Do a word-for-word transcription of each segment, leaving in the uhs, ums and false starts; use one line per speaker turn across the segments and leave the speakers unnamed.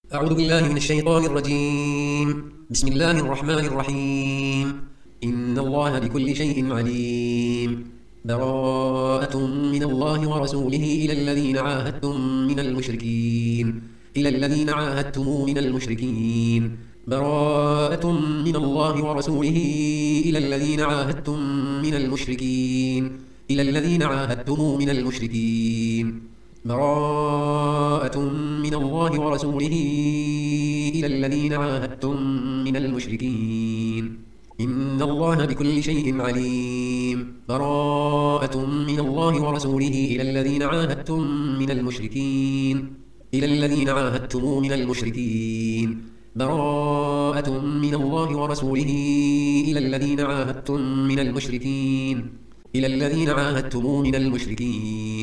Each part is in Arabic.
أعوذ بالله من الشيطان الرجيم. بسم الله الرحمن الرحيم. إن الله بكل شيء عليم. براءة من الله ورسوله إلى الذين عاهدتم من المشركين إلى الذين عاهدتم من المشركين براءة من الله ورسوله إلى الذين عاهدتم من المشركين إلى الذين عاهدتم من المشركين براءة من الله ورسوله إلى الذين عاهدتم من المشركين إن الله بكل شيء عليم. براءة من الله ورسوله إلى الذين عاهدتم من المشركين إلى الذين عاهدتم من المشركين براءة من الله ورسوله إلى الذين عاهدتم من المشركين إلى الذين عاهدتم من المشركين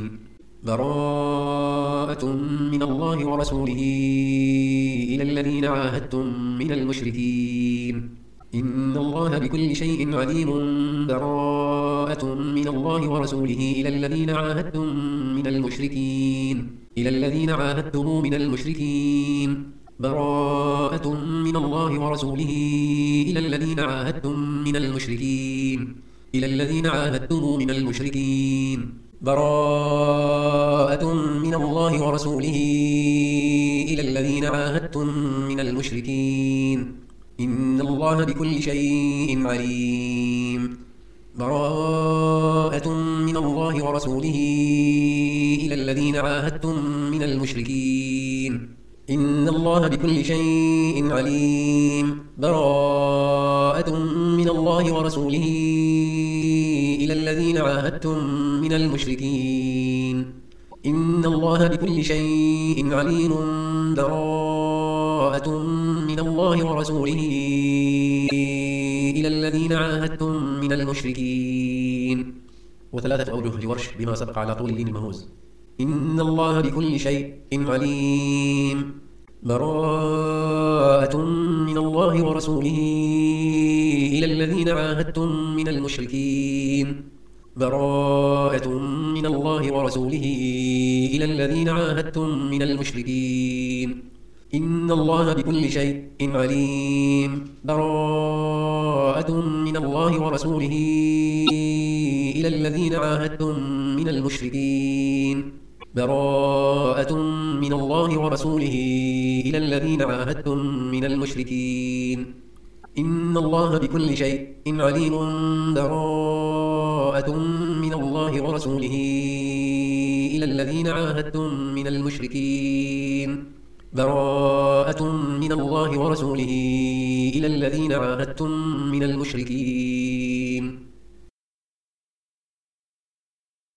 براءة من الله ورسوله إلى الذين عاهدتم من المشركين إن الله بكل شيء عليم. براءة من الله ورسوله إلى الذين عاهدتم من المشركين إلى الذين عاهدتم من المشركين براءة من الله ورسوله إلى الذين عاهدتم من المشركين إلى الذين عاهدتم من المشركين براءة من الله ورسوله إلى الذين عاهدتم من المشركين إن الله بكل شيء عليم. براءة من الله ورسوله إلى الذين عاهدتم من المشركين إن الله بكل شيء عليم. براءة من الله ورسوله إلى الذين عاهدتم من المشركين إن الله بكل شيء عليم. براءة من الله ورسوله إلى الذين عاهدتم من المشركين. وثلاثة أوجه لورش بما سبق على طول اللين المهوز. إن الله بكل شيء عليم. براءة من الله ورسوله إلى الذين عاهدتم من المشركين براءة من الله ورسوله إلى الذين عاهدتم من المشركين إن الله بكل شيء عليم. براءة من الله ورسوله إلى الذين عاهدتم من المشركين براءة من الله ورسوله إلى الذين عاهدتم من المشركين إن الله بكل شيء عليم. براءة من الله ورسوله إلى الذين عاهدتم من المشركين براءة من الله ورسوله إلى الذين عاهدتم من المشركين